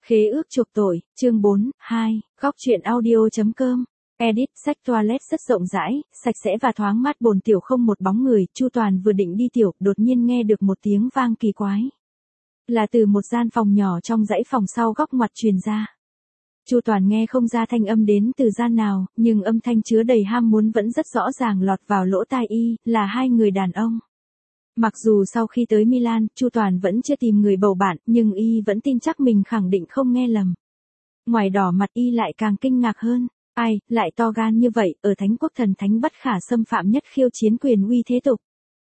Khế ước chuộc tội, chương 4, 2, góc truyện audio.com. Edit, sách toilet rất rộng rãi, sạch sẽ và thoáng mát, bồn tiểu không một bóng người. Chu Toàn vừa định đi tiểu, đột nhiên nghe được một tiếng vang kỳ quái. Là từ một gian phòng nhỏ trong dãy phòng sau góc ngoặt truyền ra. Chu Toàn nghe không ra thanh âm đến từ gian nào, nhưng âm thanh chứa đầy ham muốn vẫn rất rõ ràng lọt vào lỗ tai y, là hai người đàn ông. Mặc dù sau khi tới Milan, Chu Toàn vẫn chưa tìm người bầu bạn, nhưng y vẫn tin chắc mình khẳng định không nghe lầm. Ngoài đỏ mặt y lại càng kinh ngạc hơn. Ai, lại to gan như vậy, ở Thánh Quốc thần thánh bất khả xâm phạm nhất khiêu chiến quyền uy thế tục.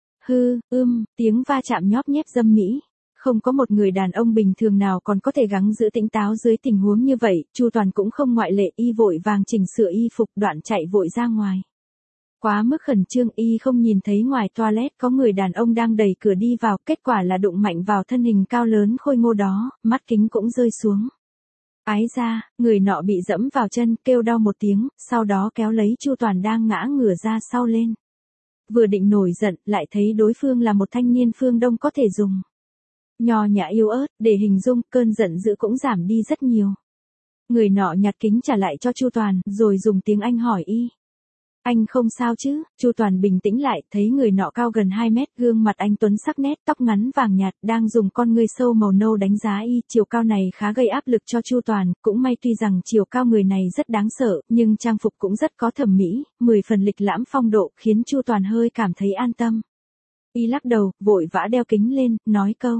Tiếng va chạm nhóp nhép dâm mỹ. Không có một người đàn ông bình thường nào còn có thể gắng giữ tỉnh táo dưới tình huống như vậy, Chu Toàn cũng không ngoại lệ, y vội vàng chỉnh sửa y phục, đoạn chạy vội ra ngoài. Quá mức khẩn trương, y không nhìn thấy ngoài toilet có người đàn ông đang đẩy cửa đi vào, kết quả là đụng mạnh vào thân hình cao lớn khôi ngô đó, mắt kính cũng rơi xuống. Ái ra, người nọ bị dẫm vào chân, kêu đau một tiếng, sau đó kéo lấy Chu Toàn đang ngã ngửa ra sau lên. Vừa định nổi giận, lại thấy đối phương là một thanh niên phương Đông có thể dùng nho nhã yếu ớt để hình dung, cơn giận dữ cũng giảm đi rất nhiều. Người nọ nhặt kính trả lại cho Chu Toàn, rồi dùng tiếng Anh hỏi y. Anh không sao chứ? Chu Toàn bình tĩnh lại, thấy người nọ cao gần 2 mét, gương mặt anh tuấn sắc nét, tóc ngắn vàng nhạt, đang dùng con ngươi sâu màu nâu đánh giá y. Chiều cao này khá gây áp lực cho Chu Toàn, cũng may tuy rằng chiều cao người này rất đáng sợ, nhưng trang phục cũng rất có thẩm mỹ, 10 phần lịch lãm phong độ, khiến Chu Toàn hơi cảm thấy an tâm. Y lắc đầu, vội vã đeo kính lên, nói câu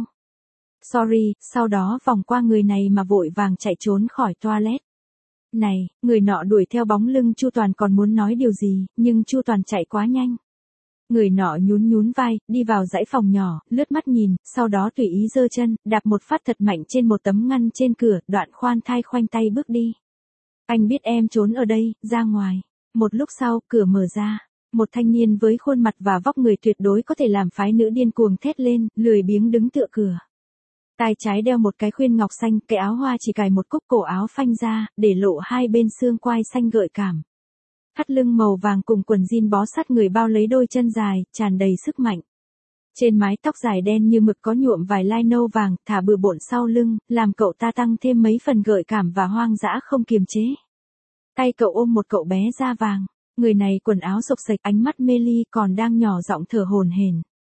sorry, sau đó vòng qua người này mà vội vàng chạy trốn khỏi toilet. Này, người nọ đuổi theo bóng lưng Chu Toàn còn muốn nói điều gì, nhưng Chu Toàn chạy quá nhanh. Người nọ nhún nhún vai, đi vào dãy phòng nhỏ, lướt mắt nhìn, sau đó tùy ý giơ chân, đạp một phát thật mạnh trên một tấm ngăn trên cửa, đoạn khoan thai khoanh tay bước đi. Anh biết em trốn ở đây, ra ngoài. Một lúc sau, cửa mở ra. Một thanh niên với khuôn mặt và vóc người tuyệt đối có thể làm phái nữ điên cuồng thét lên, lười biếng đứng tựa cửa. Tai trái đeo một cái khuyên ngọc xanh, cái áo hoa chỉ cài một cúc cổ áo phanh ra, để lộ hai bên xương quai xanh gợi cảm. Thắt lưng màu vàng cùng quần jean bó sát người bao lấy đôi chân dài, tràn đầy sức mạnh. Trên mái tóc dài đen như mực có nhuộm vài lai nâu vàng, thả bừa bộn sau lưng, làm cậu ta tăng thêm mấy phần gợi cảm và hoang dã không kiềm chế. Tay cậu ôm một cậu bé da vàng. Người này quần áo xộc xệch, ánh mắt mê ly, còn đang nhỏ giọng thở hổn hển.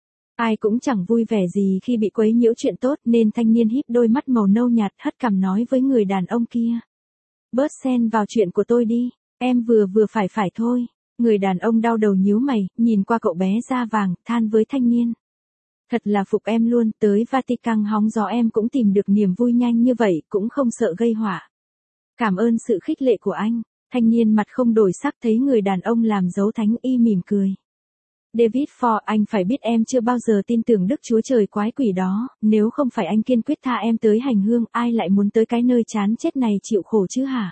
Ai cũng chẳng vui vẻ gì khi bị quấy nhiễu chuyện tốt, nên thanh niên híp đôi mắt màu nâu nhạt, hất cằm nói với người đàn ông kia. Bớt xen vào chuyện của tôi đi, em vừa phải thôi. Người đàn ông đau đầu nhíu mày, nhìn qua cậu bé da vàng, than với thanh niên. Thật là phục em luôn, tới Vatican hóng gió em cũng tìm được niềm vui nhanh như vậy, cũng không sợ gây họa. Cảm ơn sự khích lệ của anh. Thanh niên mặt không đổi sắc, thấy người đàn ông làm dấu thánh, y mỉm cười. David Ford, anh phải biết em chưa bao giờ tin tưởng Đức Chúa Trời quái quỷ đó, nếu không phải anh kiên quyết tha em tới hành hương, ai lại muốn tới cái nơi chán chết này chịu khổ chứ hả?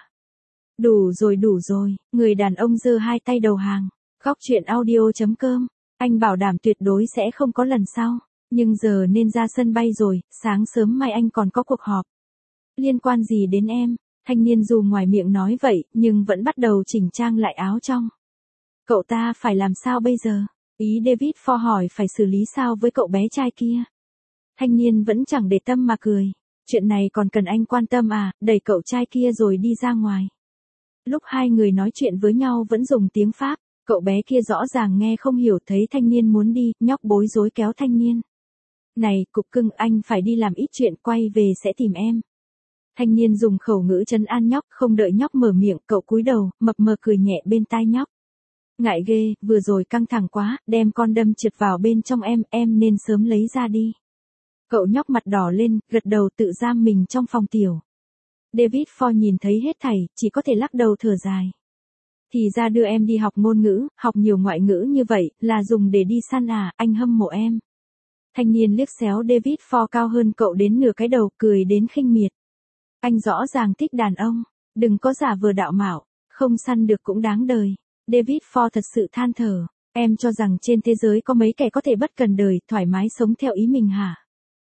Đủ rồi, người đàn ông giơ hai tay đầu hàng. Góc truyện audio.com, anh bảo đảm tuyệt đối sẽ không có lần sau, nhưng giờ nên ra sân bay rồi, sáng sớm mai anh còn có cuộc họp. Liên quan gì đến em? Thanh niên dù ngoài miệng nói vậy, nhưng vẫn bắt đầu chỉnh trang lại áo trong. Cậu ta phải làm sao bây giờ? Ý David Ford hỏi phải xử lý sao với cậu bé trai kia. Thanh niên vẫn chẳng để tâm mà cười. Chuyện này còn cần anh quan tâm à, đẩy cậu trai kia rồi đi ra ngoài. Lúc hai người nói chuyện với nhau vẫn dùng tiếng Pháp, cậu bé kia rõ ràng nghe không hiểu, thấy thanh niên muốn đi, nhóc bối rối kéo thanh niên. Này, cục cưng, anh phải đi làm ít chuyện, quay về sẽ tìm em. Thanh niên dùng khẩu ngữ trấn an nhóc, không đợi nhóc mở miệng, cậu cúi đầu, mập mờ cười nhẹ bên tai nhóc. Ngại ghê, vừa rồi căng thẳng quá, đem con đâm trượt vào bên trong em nên sớm lấy ra đi. Cậu nhóc mặt đỏ lên, gật đầu tự giam mình trong phòng tiểu. David Ford nhìn thấy hết thảy, chỉ có thể lắc đầu thở dài. Thì ra đưa em đi học ngôn ngữ, học nhiều ngoại ngữ như vậy, là dùng để đi săn à, anh hâm mộ em. Thanh niên liếc xéo David Ford cao hơn cậu đến nửa cái đầu, cười đến khinh miệt. Anh rõ ràng thích đàn ông, đừng có giả vờ đạo mạo, không săn được cũng đáng đời. David Ford thật sự than thở, em cho rằng trên thế giới có mấy kẻ có thể bất cần đời, thoải mái sống theo ý mình hả?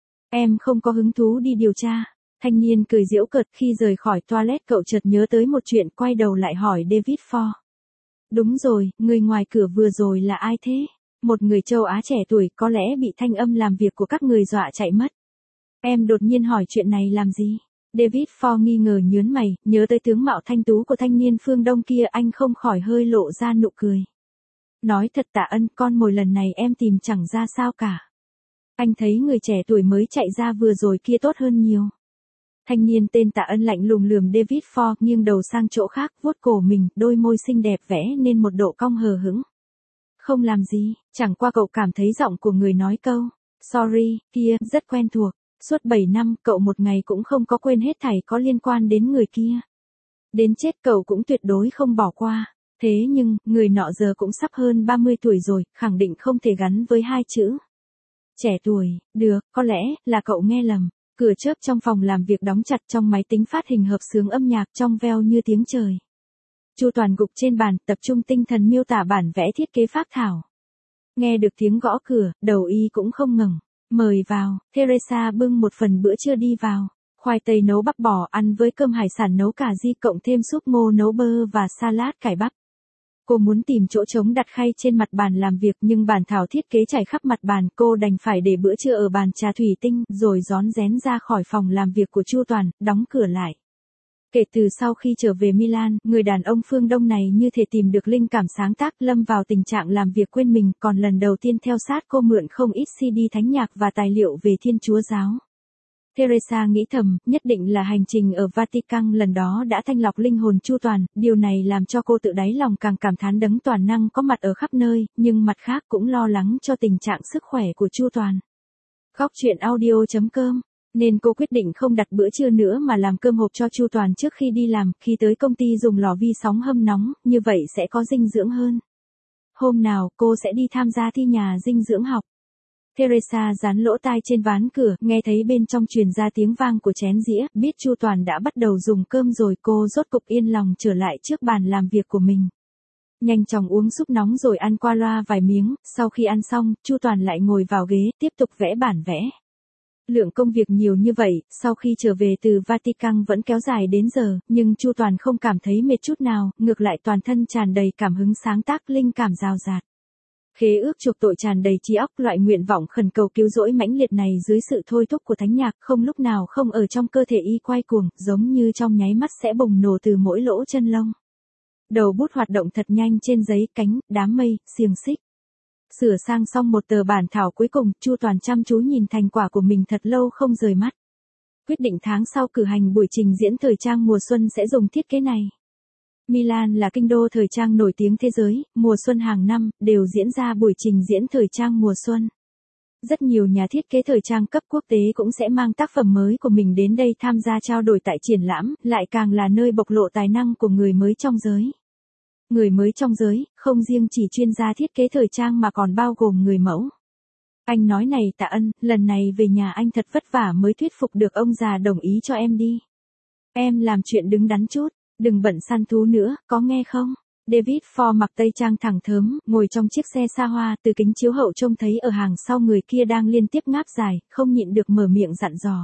Em không có hứng thú đi điều tra. Thanh niên cười giễu cợt, khi rời khỏi toilet cậu chợt nhớ tới một chuyện, quay đầu lại hỏi David Ford. Đúng rồi, người ngoài cửa vừa rồi là ai thế? Một người châu Á trẻ tuổi, có lẽ bị thanh âm làm việc của các người dọa chạy mất. Em đột nhiên hỏi chuyện này làm gì? David Ford nghi ngờ nhớn mày, nhớ tới tướng mạo thanh tú của thanh niên phương Đông kia, anh không khỏi hơi lộ ra nụ cười. Nói thật Tạ Ân, con mồi lần này em tìm chẳng ra sao cả. Anh thấy người trẻ tuổi mới chạy ra vừa rồi kia tốt hơn nhiều. Thanh niên tên Tạ Ân lạnh lùng lườm David Ford, nghiêng đầu sang chỗ khác, vuốt cổ mình, đôi môi xinh đẹp vẽ nên một độ cong hờ hững. Không làm gì, chẳng qua cậu cảm thấy giọng của người nói câu sorry kia rất quen thuộc. Suốt 7 năm, cậu một ngày cũng không có quên hết thảy có liên quan đến người kia. Đến chết cậu cũng tuyệt đối không bỏ qua. Thế nhưng, người nọ giờ cũng sắp hơn 30 tuổi rồi, khẳng định không thể gắn với hai chữ. Trẻ tuổi, được, có lẽ là cậu nghe lầm. Cửa chớp trong phòng làm việc đóng chặt, trong máy tính phát hình hợp xướng âm nhạc trong veo như tiếng trời. Chu Toàn gục trên bàn, tập trung tinh thần miêu tả bản vẽ thiết kế phác thảo. Nghe được tiếng gõ cửa, đầu y cũng không ngẩng. Mời vào, Teresa bưng một phần bữa trưa đi vào. Khoai tây nấu bắp bò ăn với cơm hải sản nấu cà ri cộng thêm súp ngô nấu bơ và salad cải bắp. Cô muốn tìm chỗ trống đặt khay trên mặt bàn làm việc nhưng bản thảo thiết kế trải khắp mặt bàn, cô đành phải để bữa trưa ở bàn trà thủy tinh rồi rón rén ra khỏi phòng làm việc của Chu Toàn, đóng cửa lại. Kể từ sau khi trở về Milan, người đàn ông phương Đông này như thể tìm được linh cảm sáng tác, lâm vào tình trạng làm việc quên mình, còn lần đầu tiên theo sát cô mượn không ít CD thánh nhạc và tài liệu về Thiên Chúa giáo. Teresa nghĩ thầm, nhất định là hành trình ở Vatican lần đó đã thanh lọc linh hồn Chu Toàn, điều này làm cho cô tự đáy lòng càng cảm thán đấng toàn năng có mặt ở khắp nơi, nhưng mặt khác cũng lo lắng cho tình trạng sức khỏe của Chu Toàn. Góc truyện audio.com. Nên cô quyết định không đặt bữa trưa nữa mà làm cơm hộp cho Chu Toàn trước khi đi làm, khi tới công ty dùng lò vi sóng hâm nóng, như vậy sẽ có dinh dưỡng hơn. Hôm nào cô sẽ đi tham gia thi nhà dinh dưỡng học. Teresa dán lỗ tai trên ván cửa, nghe thấy bên trong truyền ra tiếng vang của chén dĩa, biết Chu Toàn đã bắt đầu dùng cơm rồi, cô rốt cục yên lòng trở lại trước bàn làm việc của mình. Nhanh chóng uống súp nóng rồi ăn qua loa vài miếng, sau khi ăn xong, Chu Toàn lại ngồi vào ghế, tiếp tục vẽ bản vẽ. Lượng công việc nhiều như vậy, sau khi trở về từ Vatican vẫn kéo dài đến giờ, nhưng Chu Toàn không cảm thấy mệt chút nào, ngược lại toàn thân tràn đầy cảm hứng sáng tác, linh cảm rào rạt. Khế ước chuộc tội tràn đầy trí óc, loại nguyện vọng khẩn cầu cứu rỗi mãnh liệt này dưới sự thôi thúc của thánh nhạc không lúc nào không ở trong cơ thể y quay cuồng, giống như trong nháy mắt sẽ bùng nổ từ mỗi lỗ chân lông. Đầu bút hoạt động thật nhanh trên giấy, cánh, đám mây, xiềng xích. Sửa sang xong một tờ bản thảo cuối cùng, Chu Toàn chăm chú nhìn thành quả của mình thật lâu không rời mắt. Quyết định tháng sau cử hành buổi trình diễn thời trang mùa xuân sẽ dùng thiết kế này. Milan là kinh đô thời trang nổi tiếng thế giới, mùa xuân hàng năm đều diễn ra buổi trình diễn thời trang mùa xuân. Rất nhiều nhà thiết kế thời trang cấp quốc tế cũng sẽ mang tác phẩm mới của mình đến đây tham gia trao đổi tại triển lãm, lại càng là nơi bộc lộ tài năng của người mới trong giới. Người mới trong giới, không riêng chỉ chuyên gia thiết kế thời trang mà còn bao gồm người mẫu. Anh nói này Tạ Ân, lần này về nhà anh thật vất vả mới thuyết phục được ông già đồng ý cho em đi. Em làm chuyện đứng đắn chút, đừng bận săn thú nữa, có nghe không? David Ford mặc tây trang thẳng thớm, ngồi trong chiếc xe xa hoa, từ kính chiếu hậu trông thấy ở hàng sau người kia đang liên tiếp ngáp dài, không nhịn được mở miệng dặn dò.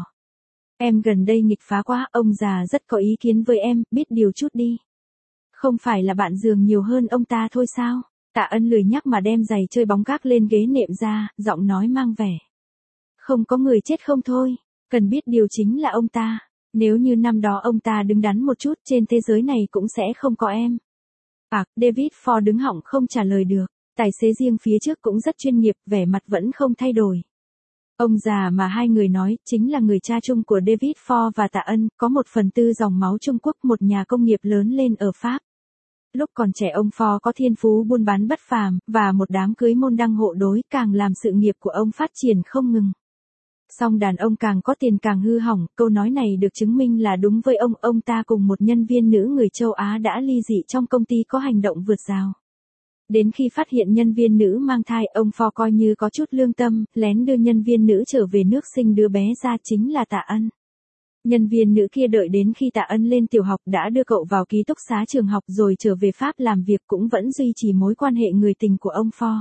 Em gần đây nghịch phá quá, ông già rất có ý kiến với em, biết điều chút đi. Không phải là bạn giường nhiều hơn ông ta thôi sao? Tạ Ân lười nhắc mà đem giày chơi bóng gác lên ghế nệm ra, giọng nói mang vẻ. Không có người chết không thôi, cần biết điều chính là ông ta. Nếu như năm đó ông ta đứng đắn một chút trên thế giới này cũng sẽ không có em. David Ford đứng họng không trả lời được, tài xế riêng phía trước cũng rất chuyên nghiệp, vẻ mặt vẫn không thay đổi. Ông già mà hai người nói, chính là người cha chung của David Ford và Tạ Ân, có 1/4 dòng máu Trung Quốc, một nhà công nghiệp lớn lên ở Pháp. Lúc còn trẻ ông Ford có thiên phú buôn bán bất phàm, và một đám cưới môn đăng hộ đối càng làm sự nghiệp của ông phát triển không ngừng. Song đàn ông càng có tiền càng hư hỏng, câu nói này được chứng minh là đúng với ông ta cùng một nhân viên nữ người châu Á đã ly dị trong công ty có hành động vượt rào. Đến khi phát hiện nhân viên nữ mang thai, ông Ford coi như có chút lương tâm, lén đưa nhân viên nữ trở về nước sinh đứa bé ra, chính là Tạ Ân. Nhân viên nữ kia đợi đến khi Tạ Ân lên tiểu học đã đưa cậu vào ký túc xá trường học rồi trở về Pháp làm việc, cũng vẫn duy trì mối quan hệ người tình của ông Ford.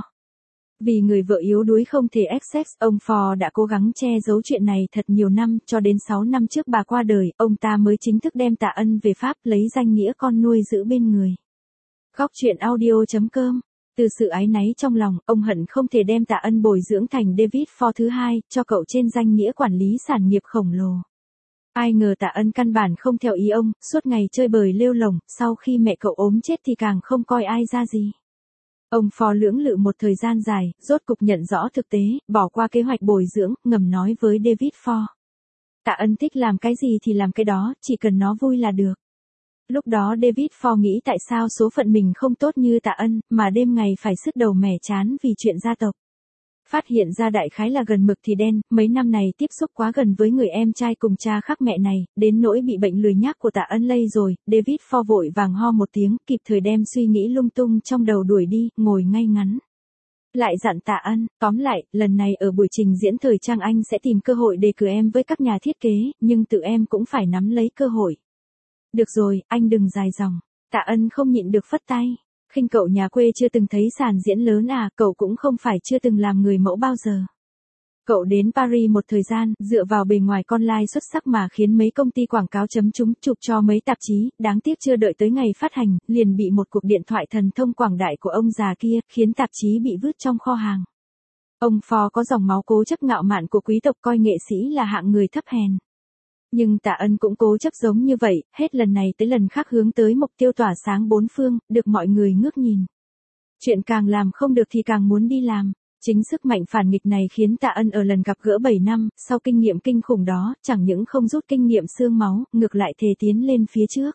Vì người vợ yếu đuối không thể access, ông Ford đã cố gắng che giấu chuyện này thật nhiều năm, cho đến 6 năm trước bà qua đời, ông ta mới chính thức đem Tạ Ân về Pháp lấy danh nghĩa con nuôi giữ bên người. Góc truyện audio.com. Từ sự áy náy trong lòng, ông hận không thể đem Tạ Ân bồi dưỡng thành David Ford thứ hai, cho cậu trên danh nghĩa quản lý sản nghiệp khổng lồ. Ai ngờ Tạ Ân căn bản không theo ý ông, suốt ngày chơi bời lêu lổng, sau khi mẹ cậu ốm chết thì càng không coi ai ra gì. Ông Ford lưỡng lự một thời gian dài, rốt cục nhận rõ thực tế, bỏ qua kế hoạch bồi dưỡng, ngầm nói với David Ford. Tạ Ân thích làm cái gì thì làm cái đó, chỉ cần nó vui là được. Lúc đó David Ford nghĩ tại sao số phận mình không tốt như Tạ Ân, mà đêm ngày phải sứt đầu mẻ chán vì chuyện gia tộc. Phát hiện ra đại khái là gần mực thì đen, mấy năm này tiếp xúc quá gần với người em trai cùng cha khác mẹ này, đến nỗi bị bệnh lười nhác của Tạ Ân lây rồi, David Ford vội vàng ho một tiếng, kịp thời đem suy nghĩ lung tung trong đầu đuổi đi, ngồi ngay ngắn. Lại dặn Tạ Ân, tóm lại, lần này ở buổi trình diễn thời trang anh sẽ tìm cơ hội đề cử em với các nhà thiết kế, nhưng tự em cũng phải nắm lấy cơ hội. Được rồi, anh đừng dài dòng. Tạ Ân không nhịn được phất tay. Khinh cậu nhà quê chưa từng thấy sàn diễn lớn à, cậu cũng không phải chưa từng làm người mẫu bao giờ. Cậu đến Paris một thời gian, dựa vào bề ngoài con lai xuất sắc mà khiến mấy công ty quảng cáo chấm trúng, chụp cho mấy tạp chí, đáng tiếc chưa đợi tới ngày phát hành, liền bị một cuộc điện thoại thần thông quảng đại của ông già kia, khiến tạp chí bị vứt trong kho hàng. Ông Ford có dòng máu cố chấp ngạo mạn của quý tộc, coi nghệ sĩ là hạng người thấp hèn. Nhưng Tạ Ân cũng cố chấp giống như vậy, hết lần này tới lần khác hướng tới mục tiêu tỏa sáng bốn phương, được mọi người ngước nhìn. Chuyện càng làm không được thì càng muốn đi làm. Chính sức mạnh phản nghịch này khiến Tạ Ân ở lần gặp gỡ 7 năm, sau kinh nghiệm kinh khủng đó, chẳng những không rút kinh nghiệm xương máu, ngược lại thề tiến lên phía trước.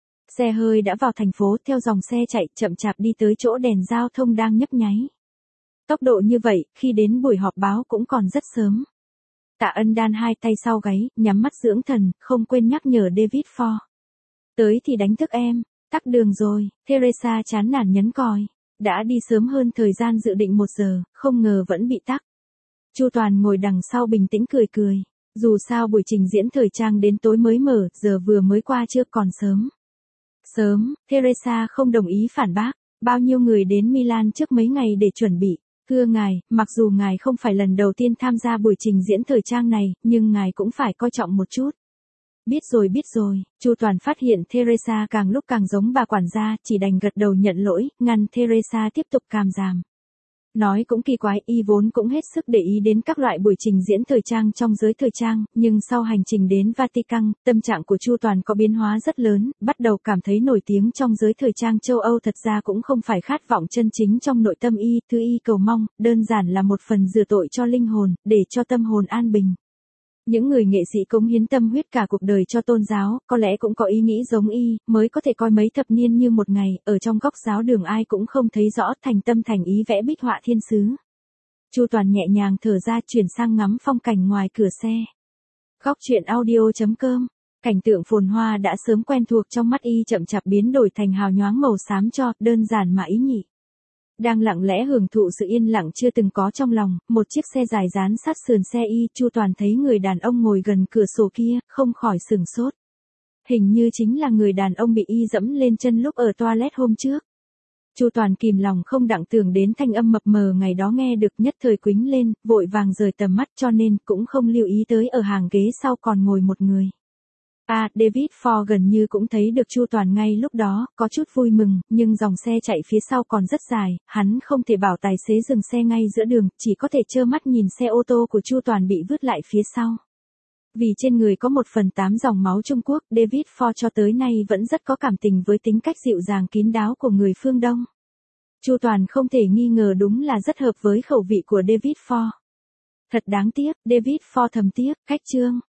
Xe hơi đã vào thành phố, theo dòng xe chạy, chậm chạp đi tới chỗ đèn giao thông đang nhấp nháy. Tốc độ như vậy, khi đến buổi họp báo cũng còn rất sớm. Tạ Ân đan hai tay sau gáy, nhắm mắt dưỡng thần, không quên nhắc nhở David Ford. Tới thì đánh thức em, tắc đường rồi, Teresa chán nản nhấn còi. Đã đi sớm hơn thời gian dự định 1 giờ, không ngờ vẫn bị tắc. Chu Toàn ngồi đằng sau bình tĩnh cười cười. Dù sao buổi trình diễn thời trang đến tối mới mở, giờ vừa mới qua chưa, còn sớm. Sớm, Teresa không đồng ý phản bác. Bao nhiêu người đến Milan trước mấy ngày để chuẩn bị. Thưa ngài, mặc dù ngài không phải lần đầu tiên tham gia buổi trình diễn thời trang này, nhưng ngài cũng phải coi trọng một chút. Biết rồi, Chu Toàn phát hiện Teresa càng lúc càng giống bà quản gia, chỉ đành gật đầu nhận lỗi, ngăn Teresa tiếp tục càm ràm. Nói cũng kỳ quái, y vốn cũng hết sức để ý đến các loại buổi trình diễn thời trang trong giới thời trang, nhưng sau hành trình đến Vatican, tâm trạng của Chu Toàn có biến hóa rất lớn, bắt đầu cảm thấy nổi tiếng trong giới thời trang châu Âu thật ra cũng không phải khát vọng chân chính trong nội tâm y, thứ y cầu mong, đơn giản là một phần rửa tội cho linh hồn, để cho tâm hồn an bình. Những người nghệ sĩ cống hiến tâm huyết cả cuộc đời cho tôn giáo, có lẽ cũng có ý nghĩ giống y, mới có thể coi mấy thập niên như một ngày, ở trong góc giáo đường ai cũng không thấy rõ, thành tâm thành ý vẽ bích họa thiên sứ. Chu Toàn nhẹ nhàng thở ra, chuyển sang ngắm phong cảnh ngoài cửa xe. Góc truyện audio.com. Cảnh tượng phồn hoa đã sớm quen thuộc trong mắt y chậm chạp biến đổi thành hào nhoáng màu xám cho, đơn giản mà ý nhị. Đang lặng lẽ hưởng thụ sự yên lặng chưa từng có trong lòng, một chiếc xe dài dán sát sườn xe y, Chu Toàn thấy người đàn ông ngồi gần cửa sổ kia, không khỏi sửng sốt. Hình như chính là người đàn ông bị y dẫm lên chân lúc ở toilet hôm trước. Chu Toàn kìm lòng không đặng tưởng đến thanh âm mập mờ ngày đó nghe được, nhất thời quĩnh lên, vội vàng rời tầm mắt, cho nên cũng không lưu ý tới ở hàng ghế sau còn ngồi một người. David Ford gần như cũng thấy được Chu Toàn ngay lúc đó, có chút vui mừng, nhưng dòng xe chạy phía sau còn rất dài, hắn không thể bảo tài xế dừng xe ngay giữa đường, chỉ có thể trơ mắt nhìn xe ô tô của Chu Toàn bị vứt lại phía sau. Vì trên người có 1/8 dòng máu Trung Quốc, David Ford cho tới nay vẫn rất có cảm tình với tính cách dịu dàng kín đáo của người phương Đông. Chu Toàn không thể nghi ngờ đúng là rất hợp với khẩu vị của David Ford. Thật đáng tiếc, David Ford thầm tiếc, khách trương.